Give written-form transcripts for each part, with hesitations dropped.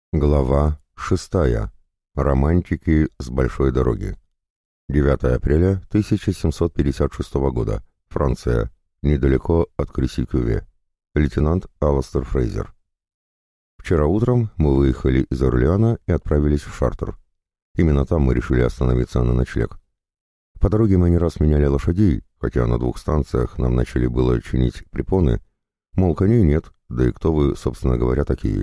Глава 6. Романтики с большой дороги. 9 апреля 1756 года. Франция. Недалеко от Креси-Кюве. Лейтенант Аластер Фрейзер. Вчера утром мы выехали из Орлеана и отправились в Шартер. Именно там мы решили остановиться на ночлег. По дороге мы не раз меняли лошадей, хотя на 2 станциях нам начали было чинить препоны, мол, коней нет, да и кто вы, собственно говоря, такие.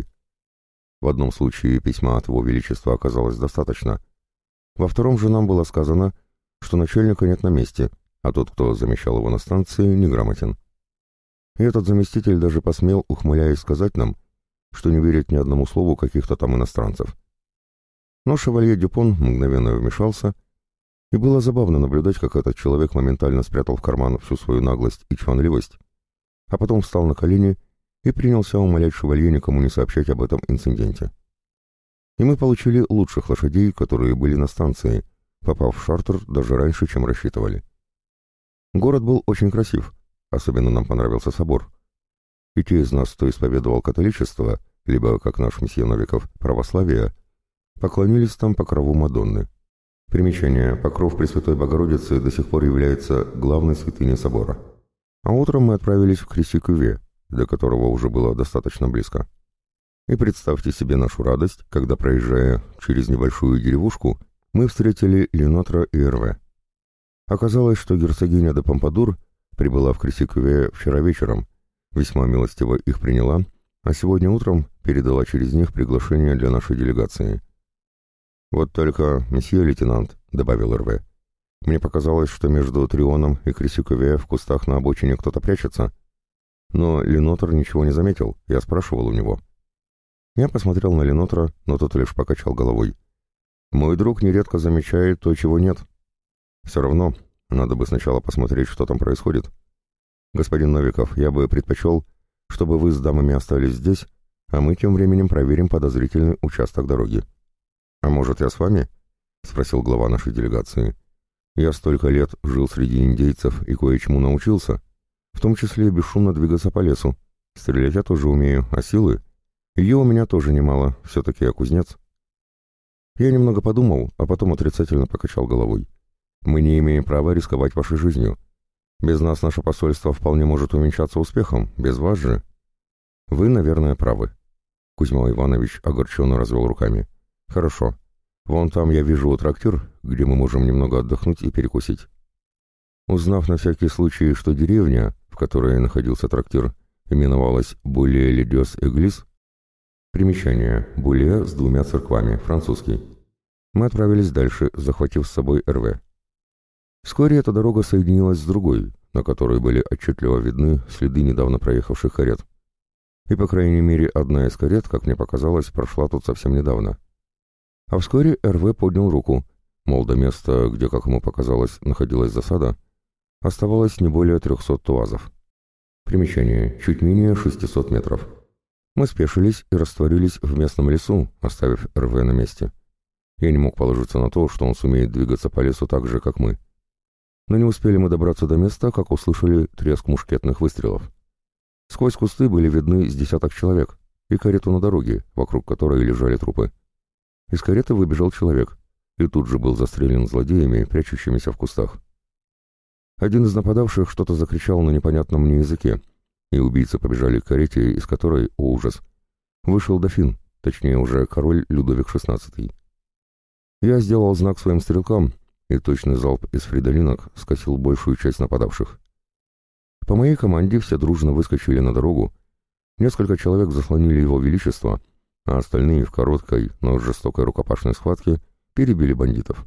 В одном случае письма от Его Величества оказалось достаточно. Во втором же нам было сказано, что начальника нет на месте, а тот, кто замещал его на станции, неграмотен. И этот заместитель даже посмел, ухмыляясь, сказать нам, что не верит ни одному слову каких-то там иностранцев. Но шевалье Дюпон мгновенно вмешался, и было забавно наблюдать, как этот человек моментально спрятал в карман всю свою наглость и чванливость, а потом встал на колени и принялся умолять шевалье никому не сообщать об этом инциденте. И мы получили лучших лошадей, которые были на станции, попав в Шартер даже раньше, чем рассчитывали. Город был очень красив, особенно нам понравился собор. И те из нас, кто исповедовал католичество, либо, как наш месье Новиков, православие, поклонились там покрову Мадонны. Примечание: покров Пресвятой Богородицы до сих пор является главной святыней собора. А утром мы отправились в Креси-Кюве, до которого уже было достаточно близко. И представьте себе нашу радость, когда, проезжая через небольшую деревушку, мы встретили Ленотра и Эрве. Оказалось, что герцогиня де Помпадур прибыла в Креси-Кюве вчера вечером, весьма милостиво их приняла, а сегодня утром передала через них приглашение для нашей делегации. «Вот только, месье лейтенант», — добавил Эрве, — «мне показалось, что между Трионом и Креси-Кюве в кустах на обочине кто-то прячется». Но Ленотр ничего не заметил, я спрашивал у него. Я посмотрел на Ленотра, но тот лишь покачал головой. «Мой друг нередко замечает то, чего нет. Все равно, надо бы сначала посмотреть, что там происходит. Господин Новиков, я бы предпочел, чтобы вы с дамами остались здесь, а мы тем временем проверим подозрительный участок дороги». «А может, я с вами?» — спросил глава нашей делегации. «Я столько лет жил среди индейцев и кое-чему научился, в том числе бесшумно двигаться по лесу. Стрелять я тоже умею, а силы? Ее у меня тоже немало, все-таки я кузнец». Я немного подумал, а потом отрицательно покачал головой. «Мы не имеем права рисковать вашей жизнью. Без нас наше посольство вполне может увенчаться успехом, без вас же». «Вы, наверное, правы». Кузьма Иванович огорченно развел руками. «Хорошо. Вон там я вижу трактир, где мы можем немного отдохнуть и перекусить». Узнав на всякий случай, что деревня, в которой находился трактир, именовалась Буле-Ледёс-Эглис, примечание: Буле с 2 церквами, французский, мы отправились дальше, захватив с собой РВ. Вскоре эта дорога соединилась с другой, на которой были отчетливо видны следы недавно проехавших карет. И, по крайней мере, одна из карет, как мне показалось, прошла тут совсем недавно. А вскоре РВ поднял руку, мол, до места, где, как ему показалось, находилась засада, оставалось не более 300 туазов. Примечание: чуть менее 600 метров. Мы спешились и растворились в местном лесу, оставив РВ на месте. Я не мог положиться на то, что он сумеет двигаться по лесу так же, как мы. Но не успели мы добраться до места, как услышали треск мушкетных выстрелов. Сквозь кусты были видны с десяток человек и карету на дороге, вокруг которой лежали трупы. Из кареты выбежал человек и тут же был застрелен злодеями, прячущимися в кустах. Один из нападавших что-то закричал на непонятном мне языке, и убийцы побежали к карете, из которой, о ужас, вышел дофин, точнее уже король Людовик XVI. Я сделал знак своим стрелкам, и точный залп из фридолинок скосил большую часть нападавших. По моей команде все дружно выскочили на дорогу, несколько человек заслонили его величество, а остальные в короткой, но жестокой рукопашной схватке перебили бандитов.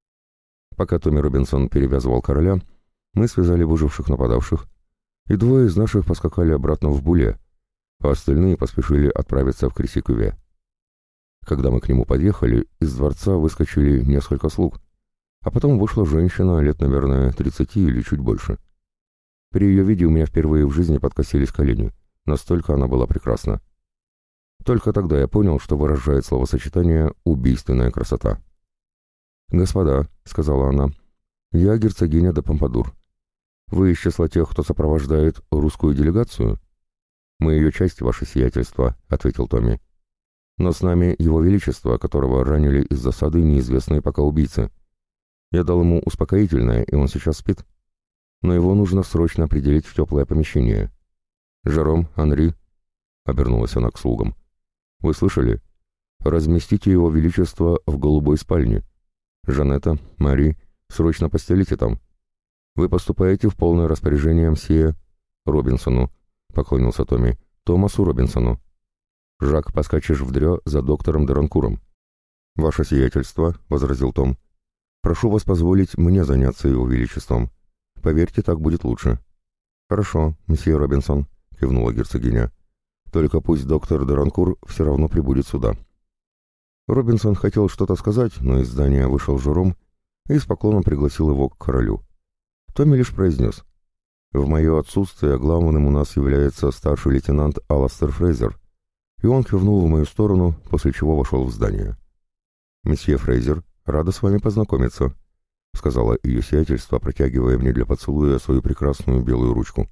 Пока Томми Робинсон перевязывал короля, мы связали выживших нападавших, и 2 из наших поскакали обратно в Буле, а остальные поспешили отправиться в Креси-Кюве. Когда мы к нему подъехали, из дворца выскочили несколько слуг, а потом вышла женщина лет, наверное, 30 или чуть больше. При ее виде у меня впервые в жизни подкосились колени, настолько она была прекрасна. Только тогда я понял, что выражает словосочетание «убийственная красота». «Господа», — сказала она, — «я герцогиня де Помпадур. Вы из числа тех, кто сопровождает русскую делегацию?» «Мы ее часть, ваше сиятельство», — ответил Томми. Но с нами Его Величество, которого ранили из засады неизвестные пока убийцы. Я дал ему успокоительное, и он сейчас спит. Но его нужно срочно определить в теплое помещение. «Жером, Анри», — обернулась она к слугам, — «вы слышали? Разместите Его Величество в голубой спальне. Жанетта, Мари, срочно постелите там. Вы поступаете в полное распоряжение мсье Робинсону», — поклонился Томми, — «Томасу Робинсону. Жак, поскачешь в дрё за доктором Деранкуром». «Ваше сиятельство», — возразил Том, — «прошу вас позволить мне заняться Его Величеством. Поверьте, так будет лучше». «Хорошо, месье Робинсон», — кивнула герцогиня. «Только пусть доктор Деранкур все равно прибудет сюда». Робинсон хотел что-то сказать, но из здания вышел Жером и с поклоном пригласил его к королю. Томми лишь произнес: «В мое отсутствие главным у нас является старший лейтенант Аластер Фрейзер», и он кивнул в мою сторону, после чего вошел в здание. «Месье Фрейзер, рада с вами познакомиться», — сказала ее сиятельство, протягивая мне для поцелуя свою прекрасную белую ручку.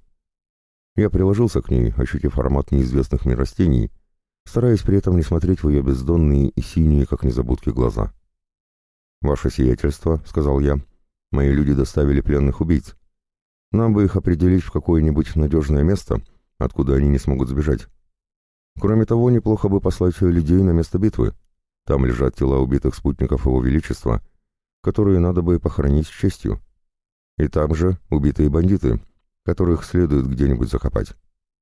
Я приложился к ней, ощутив аромат неизвестных мне растений, стараясь при этом не смотреть в ее бездонные и синие, как незабудки, глаза. «Ваше сиятельство», — сказал я, — «мои люди доставили пленных убийц. Нам бы их определить в какое-нибудь надежное место, откуда они не смогут сбежать. Кроме того, неплохо бы послать людей на место битвы. Там лежат тела убитых спутников Его Величества, которые надо бы похоронить с честью. И там же убитые бандиты, которых следует где-нибудь закопать.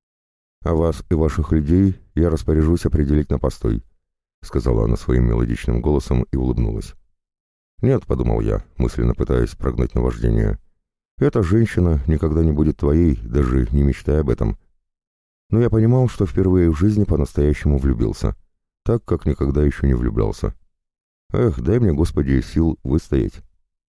А вас и ваших людей я распоряжусь определить на постой», — сказала она своим мелодичным голосом и улыбнулась. «Нет», — подумал я, мысленно пытаясь прогнать наваждение, — «эта женщина никогда не будет твоей, даже не мечтай об этом». Но я понимал, что впервые в жизни по-настоящему влюбился, так, как никогда еще не влюблялся. Эх, дай мне, Господи, сил выстоять.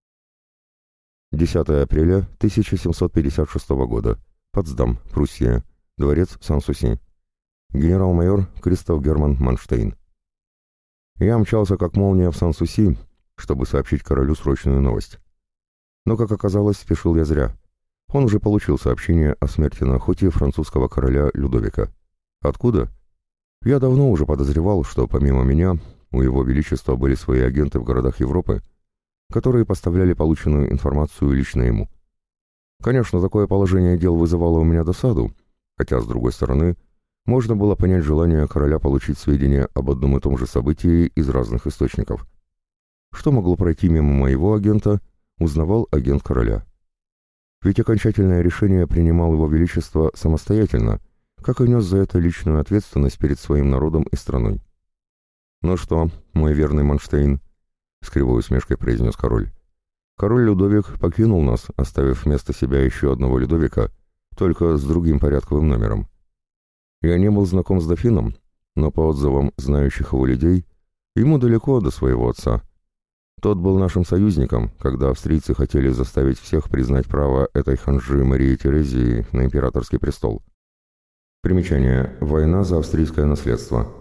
10 апреля 1756 года. Потсдам, Пруссия. Дворец Сан-Суси. Генерал-майор Кристоф Герман Манштейн. Я мчался как молния в Сан-Суси, чтобы сообщить королю срочную новость. Но, как оказалось, спешил я зря. Он уже получил сообщение о смерти на охоте французского короля Людовика. Откуда? Я давно уже подозревал, что помимо меня у Его Величества были свои агенты в городах Европы, которые поставляли полученную информацию лично ему. Конечно, такое положение дел вызывало у меня досаду, хотя, с другой стороны, можно было понять желание короля получить сведения об одном и том же событии из разных источников. Что могло пройти мимо моего агента, узнавал агент короля. Ведь окончательное решение принимал Его Величество самостоятельно, как и нес за это личную ответственность перед своим народом и страной. «Ну что, мой верный Манштейн?» — с кривой усмешкой произнес король. «Король Людовик покинул нас, оставив вместо себя еще одного Людовика, только с другим порядковым номером. Я не был знаком с дофином, но по отзывам знающих его людей, ему далеко до своего отца. Тот был нашим союзником, когда австрийцы хотели заставить всех признать право этой ханжи Марии Терезии на императорский престол». Примечание. Война за австрийское наследство.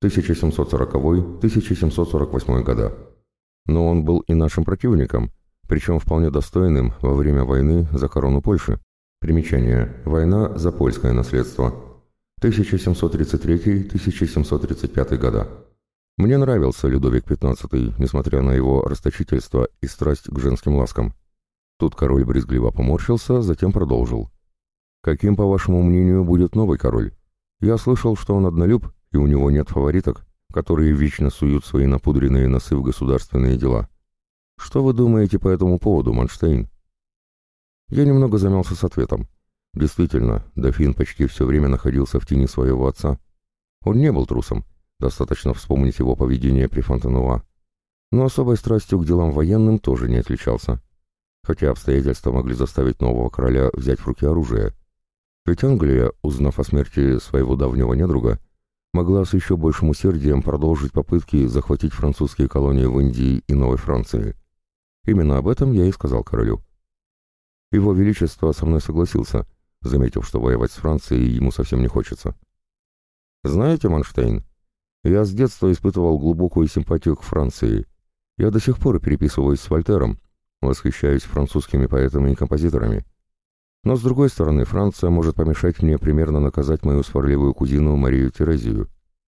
1740-1748 года. Но он был и нашим противником, причем вполне достойным во время войны за корону Польши. Примечание. Война за польское наследство. 1733-1735 года. Мне нравился Людовик XV, несмотря на его расточительство и страсть к женским ласкам. Тут король брезгливо поморщился, затем продолжил. «Каким, по вашему мнению, будет новый король? Я слышал, что он однолюб, и у него нет фавориток, которые вечно суют свои напудренные носы в государственные дела. Что вы думаете по этому поводу, Манштейн?» Я немного замялся с ответом. Действительно, дофин почти все время находился в тени своего отца. Он не был трусом, достаточно вспомнить его поведение при Фонтенуа, но особой страстью к делам военным тоже не отличался. Хотя обстоятельства могли заставить нового короля взять в руки оружие. Ведь Англия, узнав о смерти своего давнего недруга, могла с еще большим усердием продолжить попытки захватить французские колонии в Индии и Новой Франции. Именно об этом я и сказал королю. Его Величество со мной согласился, заметив, что воевать с Францией ему совсем не хочется. «Знаете, Манштейн, я с детства испытывал глубокую симпатию к Франции. Я до сих пор переписываюсь с Вольтером, восхищаюсь французскими поэтами и композиторами. Но, с другой стороны, Франция может помешать мне примерно наказать мою сварливую кузину Марию Терезию.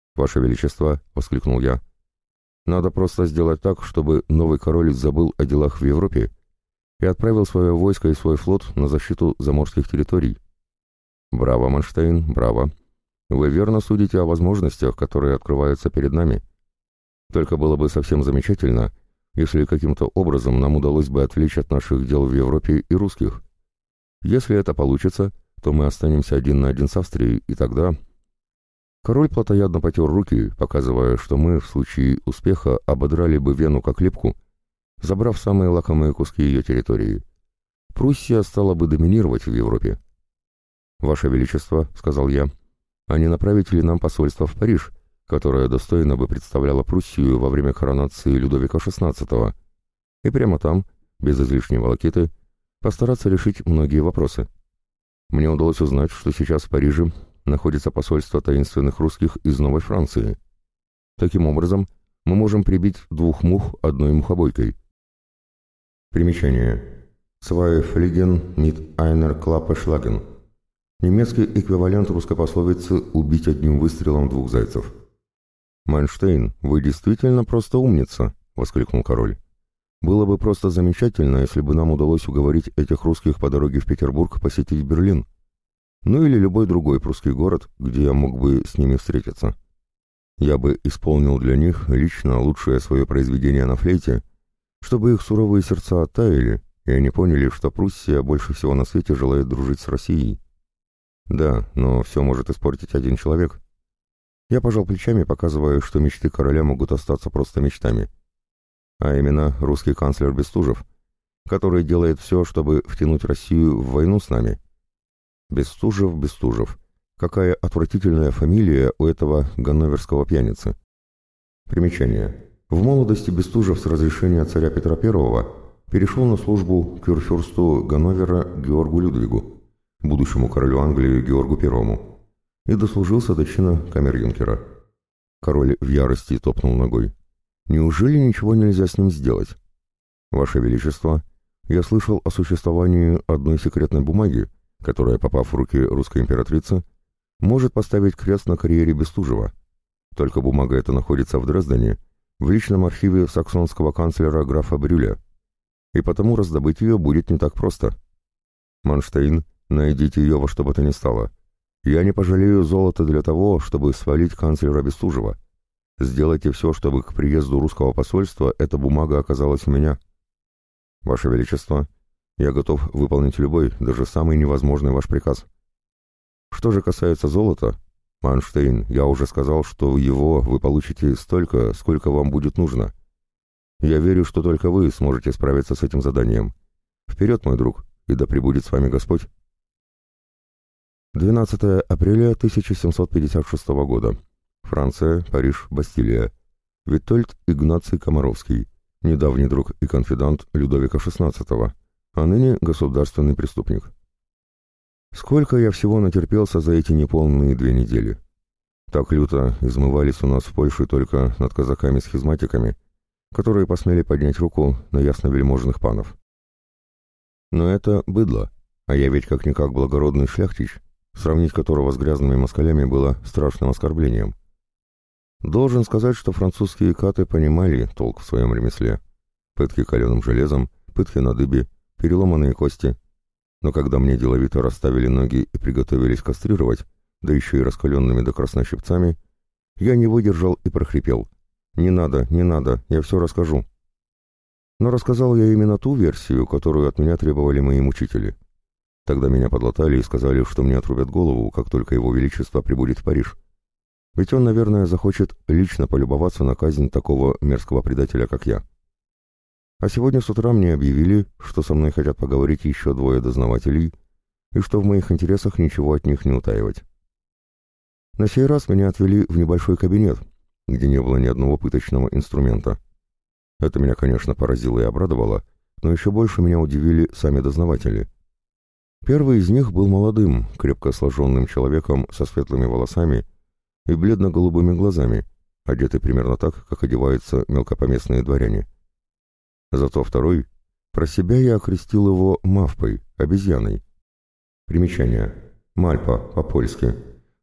«Ваше Величество», — воскликнул я, — «надо просто сделать так, чтобы новый король забыл о делах в Европе и отправил свое войско и свой флот на защиту заморских территорий». «Браво, Манштейн, браво. Вы верно судите о возможностях, которые открываются перед нами. Только было бы совсем замечательно, если каким-то образом нам удалось бы отвлечь от наших дел в Европе и русских. Если это получится, то мы останемся один на один с Австрией, и тогда...» Король плотоядно потер руки, показывая, что мы в случае успеха ободрали бы Вену как липку, забрав самые лакомые куски ее территории. Пруссия стала бы доминировать в Европе. «Ваше Величество», — сказал я, — «а не направить ли нам посольство в Париж, которое достойно бы представляло Пруссию во время коронации Людовика XVI, и прямо там, без излишней волокиты, постараться решить многие вопросы? Мне удалось узнать, что сейчас в Париже находится посольство таинственных русских из Новой Франции. Таким образом, мы можем прибить двух мух одной мухобойкой». Примечание. «Zwei Fliegen mit einer Klappe schlagen». Немецкий эквивалент русской пословицы «убить одним выстрелом двух зайцев». «Манштейн, вы действительно просто умница», — воскликнул король. «Было бы просто замечательно, если бы нам удалось уговорить этих русских по дороге в Петербург посетить Берлин. Ну или любой другой прусский город, где я мог бы с ними встретиться. Я бы исполнил для них лично лучшее свое произведение на флейте, чтобы их суровые сердца оттаяли, и они поняли, что Пруссия больше всего на свете желает дружить с Россией. Да, но все может испортить один человек». Я пожал плечами, показывая, что мечты короля могут остаться просто мечтами. А именно русский канцлер Бестужев, который делает все, чтобы втянуть Россию в войну с нами. Бестужев, Бестужев. Какая отвратительная фамилия у этого ганноверского пьяницы. Примечание. В молодости Бестужев с разрешения царя Петра I перешел на службу к кюрфюрсту Ганновера Георгу Людвигу, будущему королю Англии Георгу I, и дослужился до чина камер-юнкера. Король в ярости топнул ногой. «Неужели ничего нельзя с ним сделать? Ваше Величество, я слышал о существовании одной секретной бумаги, которая, попав в руки русской императрицы, может поставить крест на карьере Бестужева. Только бумага эта находится в Дрездене, в личном архиве саксонского канцлера графа Брюля, и потому раздобыть ее будет не так просто. Манштейн, найдите ее во что бы то ни стало. Я не пожалею золота для того, чтобы свалить канцлера Бестужева. Сделайте все, чтобы к приезду русского посольства эта бумага оказалась у меня. Ваше Величество, я готов выполнить любой, даже самый невозможный ваш приказ. Что же касается золота, Манштейн, я уже сказал, что его вы получите столько, сколько вам будет нужно. Я верю, что только вы сможете справиться с этим заданием. Вперед, мой друг, и да пребудет с вами Господь». 12 апреля 1756 года. Франция, Париж, Бастилия. Витольд Игнаций Комаровский, недавний друг и конфидант Людовика XVI, а ныне государственный преступник. Сколько я всего натерпелся за эти неполные 2 недели. Так люто измывались у нас в Польше только над казаками-схизматиками, которые посмели поднять руку на ясновельможных панов. Но это быдло, а я ведь как-никак благородный шляхтич, сравнить которого с грязными москалями было страшным оскорблением. Должен сказать, что французские каты понимали толк в своем ремесле. Пытки каленым железом, пытки на дыбе, переломанные кости. Но когда мне деловито расставили ноги и приготовились кастрировать, да еще и раскаленными до красна щипцами, я не выдержал и прохрипел: «Не надо, не надо, я все расскажу». Но рассказал я именно ту версию, которую от меня требовали мои мучители. Тогда меня подлатали и сказали, что мне отрубят голову, как только его величество прибудет в Париж. Ведь он, наверное, захочет лично полюбоваться на казнь такого мерзкого предателя, как я. А сегодня с утра мне объявили, что со мной хотят поговорить еще 2 дознавателей, и что в моих интересах ничего от них не утаивать. На сей раз меня отвели в небольшой кабинет, где не было ни одного пыточного инструмента. Это меня, конечно, поразило и обрадовало, но еще больше меня удивили сами дознаватели. Первый из них был молодым, крепко сложенным человеком со светлыми волосами и бледно-голубыми глазами, одетый примерно так, как одеваются мелкопоместные дворяне. Зато второй, про себя я окрестил его Мавпой, обезьяной. Примечание. Мальпа, по-польски.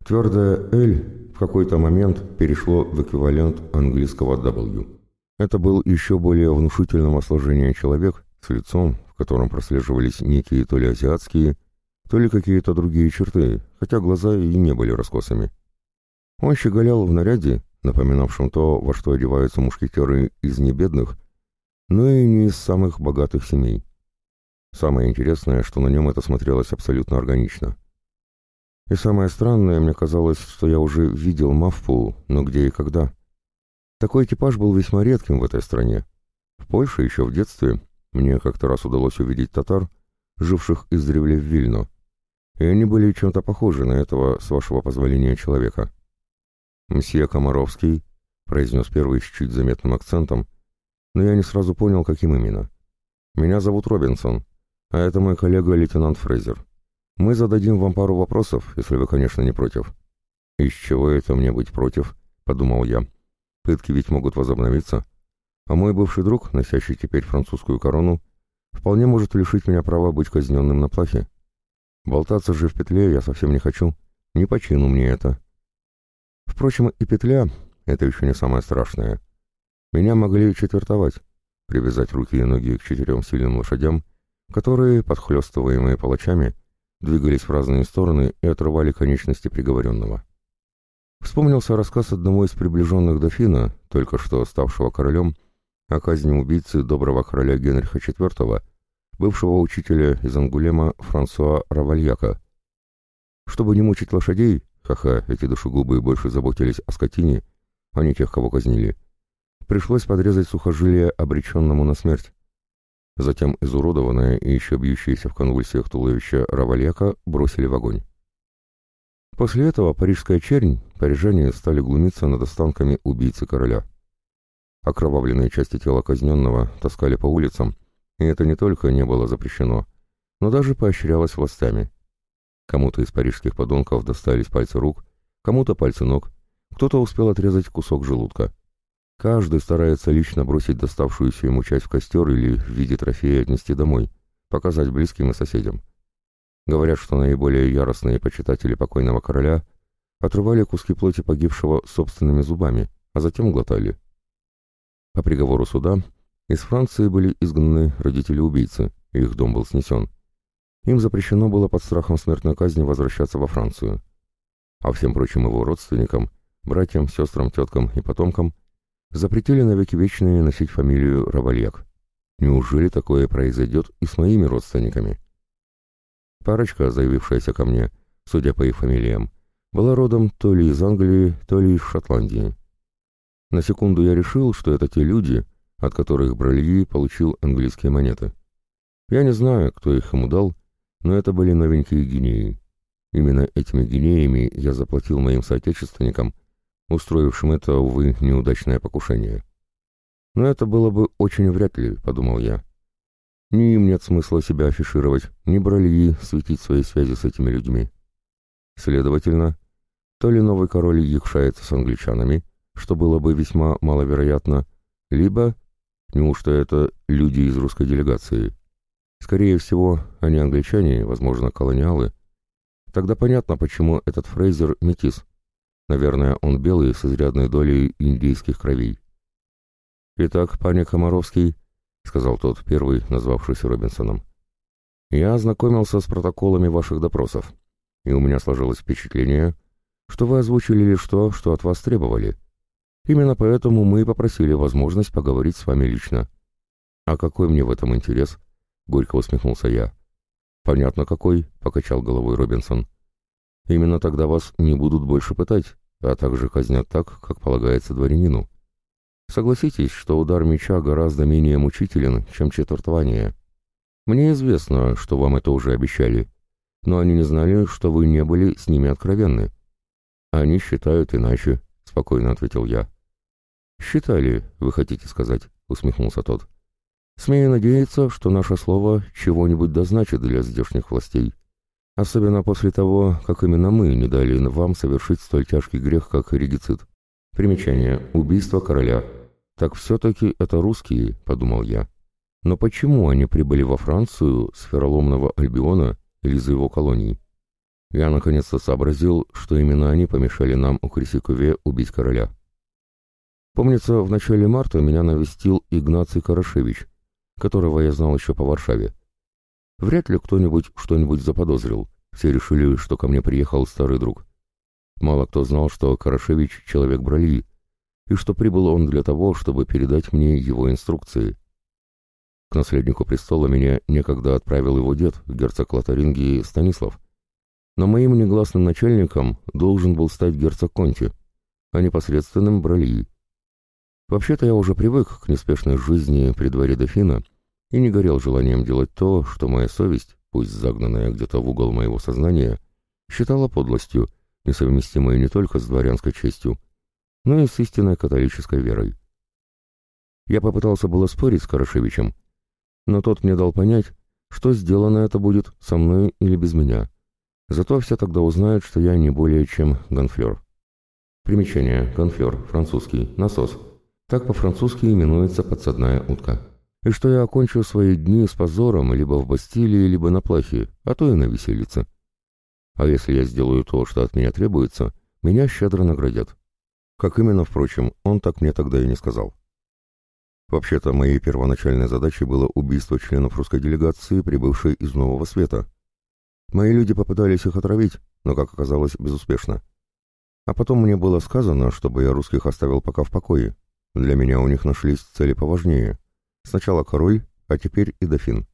Твердое «L» в какой-то момент перешло в эквивалент английского W. Это был еще более внушительного сложения человек с лицом, в котором прослеживались некие то ли азиатские, то ли какие-то другие черты, хотя глаза и не были раскосыми. Он щеголял в наряде, напоминавшем то, во что одеваются мушкетеры из небедных, но и не из самых богатых семей. Самое интересное, что на нем это смотрелось абсолютно органично. И самое странное, мне казалось, что я уже видел Мавпу, но где и когда. Такой типаж был весьма редким в этой стране. В Польше еще в детстве мне как-то раз удалось увидеть татар, живших издревле в Вильно, и они были чем-то похожи на этого, с вашего позволения, человека. «Мсье Комаровский», — произнес первый с чуть заметным акцентом, но я не сразу понял, каким именно. «Меня зовут Робинсон, а это мой коллега лейтенант Фрейзер. Мы зададим вам пару вопросов, если вы, конечно, не против». «Из чего это мне быть против?» — подумал я. «Пытки ведь могут возобновиться, а мой бывший друг, носящий теперь французскую корону, вполне может лишить меня права быть казненным на плахе. Болтаться же в петле я совсем не хочу, не по чину мне это». Впрочем, и петля — это еще не самое страшное. Меня могли четвертовать, привязать руки и ноги к 4 сильным лошадям, которые, подхлестываемые палачами, двигались в разные стороны и отрывали конечности приговоренного. Вспомнился рассказ одного из приближенных дофина, только что ставшего королем, о казни убийцы доброго короля Генриха IV, бывшего учителя из Ангулема Франсуа Равальяка. Чтобы не мучить лошадей, ха-ха, эти душегубы больше заботились о скотине, а не тех, кого казнили, пришлось подрезать сухожилие обреченному на смерть. Затем изуродованное и еще бьющееся в конвульсиях туловище Равальяка бросили в огонь. После этого парижская чернь, парижане стали глумиться над останками убийцы короля. Окровавленные части тела казненного таскали по улицам, и это не только не было запрещено, но даже поощрялось властями. Кому-то из парижских подонков достались пальцы рук, кому-то пальцы ног, кто-то успел отрезать кусок желудка. Каждый старается лично бросить доставшуюся ему часть в костер или в виде трофея отнести домой, показать близким и соседям. Говорят, что наиболее яростные почитатели покойного короля отрывали куски плоти погибшего собственными зубами, а затем глотали. По приговору суда из Франции были изгнаны родители убийцы, и их дом был снесен. Им запрещено было под страхом смертной казни возвращаться во Францию. А всем прочим его родственникам, братьям, сестрам, теткам и потомкам запретили навеки вечные носить фамилию Равальяк. Неужели такое произойдет и с моими родственниками? Парочка, заявившаяся ко мне, судя по их фамилиям, была родом то ли из Англии, то ли из Шотландии. На секунду я решил, что это те люди, от которых Брольи получил английские монеты. Я не знаю, кто их ему дал, но это были новенькие гинеи. Именно этими гинеями я заплатил моим соотечественникам, устроившим это, увы, неудачное покушение. Но это было бы очень вряд ли, подумал я. Ни им нет смысла себя афишировать, ни Брольи светить свои связи с этими людьми. Следовательно, то ли новый король якшается с англичанами, что было бы весьма маловероятно, либо, неужто это люди из русской делегации? Скорее всего, они англичане, возможно, колониалы. Тогда понятно, почему этот Фрейзер метис. Наверное, он белый с изрядной долей индейских кровей. «Итак, пане Комаровский», — сказал тот первый, назвавшийся Робинсоном, — «я ознакомился с протоколами ваших допросов, и у меня сложилось впечатление, что вы озвучили лишь то, что от вас требовали. Именно поэтому мы и попросили возможность поговорить с вами лично». «А какой мне в этом интерес?» — горько усмехнулся я. «Понятно какой», — покачал головой Робинсон. «Именно тогда вас не будут больше пытать, а также казнят так, как полагается дворянину. Согласитесь, что удар меча гораздо менее мучителен, чем четвертование. Мне известно, что вам это уже обещали, но они не знали, что вы не были с ними откровенны». «Они считают иначе», — спокойно ответил я. «Считали, вы хотите сказать», — усмехнулся тот. «Смею надеяться, что наше слово чего-нибудь дозначит для здешних властей, особенно после того, как именно мы не дали вам совершить столь тяжкий грех, как регицид. Примечание. Убийство короля. Так все-таки это русские», — подумал я. «Но почему они прибыли во Францию с вероломного Альбиона или из его колоний?» Я наконец-то сообразил, что именно они помешали нам у Крисикуве убить короля. Помнится, в начале марта меня навестил Игнаций Карашевич, которого я знал еще по Варшаве. Вряд ли кто-нибудь что-нибудь заподозрил. Все решили, что ко мне приехал старый друг. Мало кто знал, что Карашевич — человек Бральи, и что прибыл он для того, чтобы передать мне его инструкции. К наследнику престола меня некогда отправил его дед, герцог Лотарингии Станислав. Но моим негласным начальником должен был стать герцог Конти, а непосредственным Бральи. Вообще-то я уже привык к неспешной жизни при дворе дофина и не горел желанием делать то, что моя совесть, пусть загнанная где-то в угол моего сознания, считала подлостью, несовместимой не только с дворянской честью, но и с истинной католической верой. Я попытался было спорить с Карашевичем, но тот мне дал понять, что сделано это будет со мной или без меня. Зато все тогда узнают, что я не более чем гонфлер. Примечание. Гонфлер. Французский. Насос. Так по-французски именуется подсадная утка. И что я окончу свои дни с позором либо в Бастилии, либо на плахе, а то и на виселице. А если я сделаю то, что от меня требуется, меня щедро наградят. Как именно, впрочем, он так мне тогда и не сказал. Вообще-то, моей первоначальной задачей было убийство членов русской делегации, прибывшей из Нового Света. Мои люди попытались их отравить, но, как оказалось, безуспешно. А потом мне было сказано, чтобы я русских оставил пока в покое. Для меня у них нашлись цели поважнее. Сначала король, а теперь и дофин.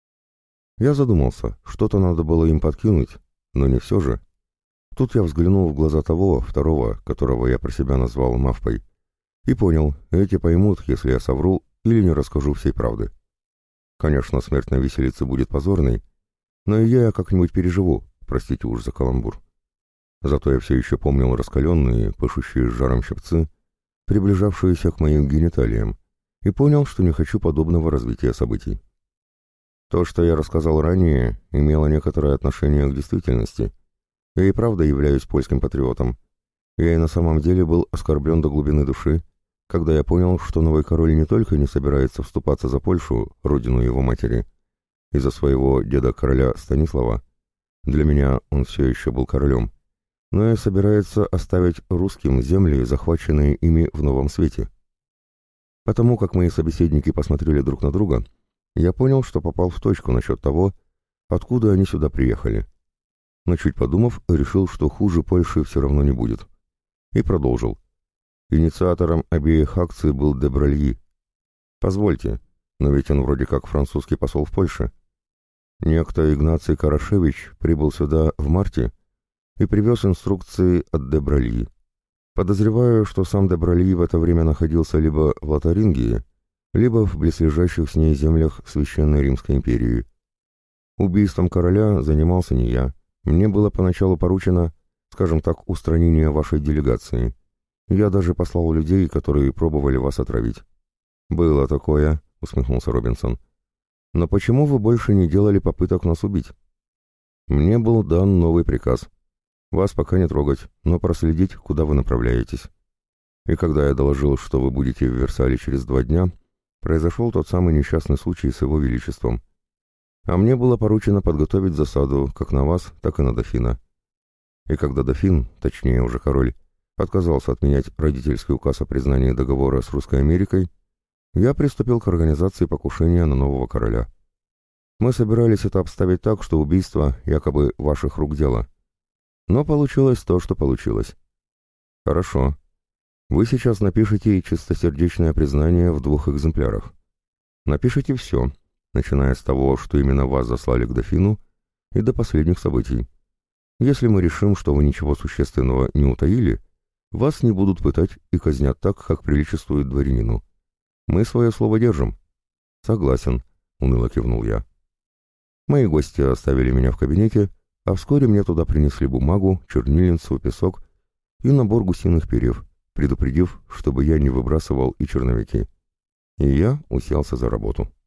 Я задумался, что-то надо было им подкинуть, но не все же. Тут я взглянул в глаза того, второго, которого я про себя назвал Мавпой, и понял, эти поймут, если я совру или не расскажу всей правды. Конечно, смерть на виселице будет позорной, но и я как-нибудь переживу, простите уж за каламбур. Зато я все еще помнил раскаленные, пышущие с жаром щипцы, приближавшиеся к моим гениталиям, и понял, что не хочу подобного развития событий. То, что я рассказал ранее, имело некоторое отношение к действительности. Я и правда являюсь польским патриотом. Я и на самом деле был оскорблен до глубины души, когда я понял, что новый король не только не собирается вступаться за Польшу, родину его матери, и за своего деда-короля Станислава, для меня он все еще был королем, но и собирается оставить русским земли, захваченные ими в Новом Свете. Потому как мои собеседники посмотрели друг на друга, я понял, что попал в точку насчет того, откуда они сюда приехали. Но чуть подумав, решил, что хуже Польши все равно не будет. И продолжил. Инициатором обеих акций был де Бральи. Позвольте, но ведь он вроде как французский посол в Польше. Некто Игнаций Карашевич прибыл сюда в марте и привез инструкции от де Бральи. Подозреваю, что сам де Бральи в это время находился либо в Лотарингии, либо в близлежащих с ней землях Священной Римской империи. Убийством короля занимался не я. Мне было поначалу поручено, скажем так, устранение вашей делегации. Я даже послал людей, которые пробовали вас отравить. «Было такое», — усмехнулся Робинсон. «Но почему вы больше не делали попыток нас убить?» «Мне был дан новый приказ. Вас пока не трогать, но проследить, куда вы направляетесь. И когда я доложил, что вы будете в Версале через 2 дня, произошел тот самый несчастный случай с его величеством. А мне было поручено подготовить засаду как на вас, так и на дофина. И когда дофин, точнее уже король, отказался отменять родительский указ о признании договора с Русской Америкой, я приступил к организации покушения на нового короля. Мы собирались это обставить так, что убийство якобы ваших рук дело. Но получилось то, что получилось. Хорошо. Вы сейчас напишите чистосердечное признание в 2 экземплярах. Напишите все, начиная с того, что именно вас заслали к дофину, и до последних событий. Если мы решим, что вы ничего существенного не утаили, вас не будут пытать и казнят так, как приличествует дворянину. Мы свое слово держим. Согласен, уныло кивнул я. Мои гости оставили меня в кабинете, а вскоре мне туда принесли бумагу, чернильницу, песок и набор гусиных перьев, предупредив, чтобы я не выбрасывал и черновики. И я уселся за работу.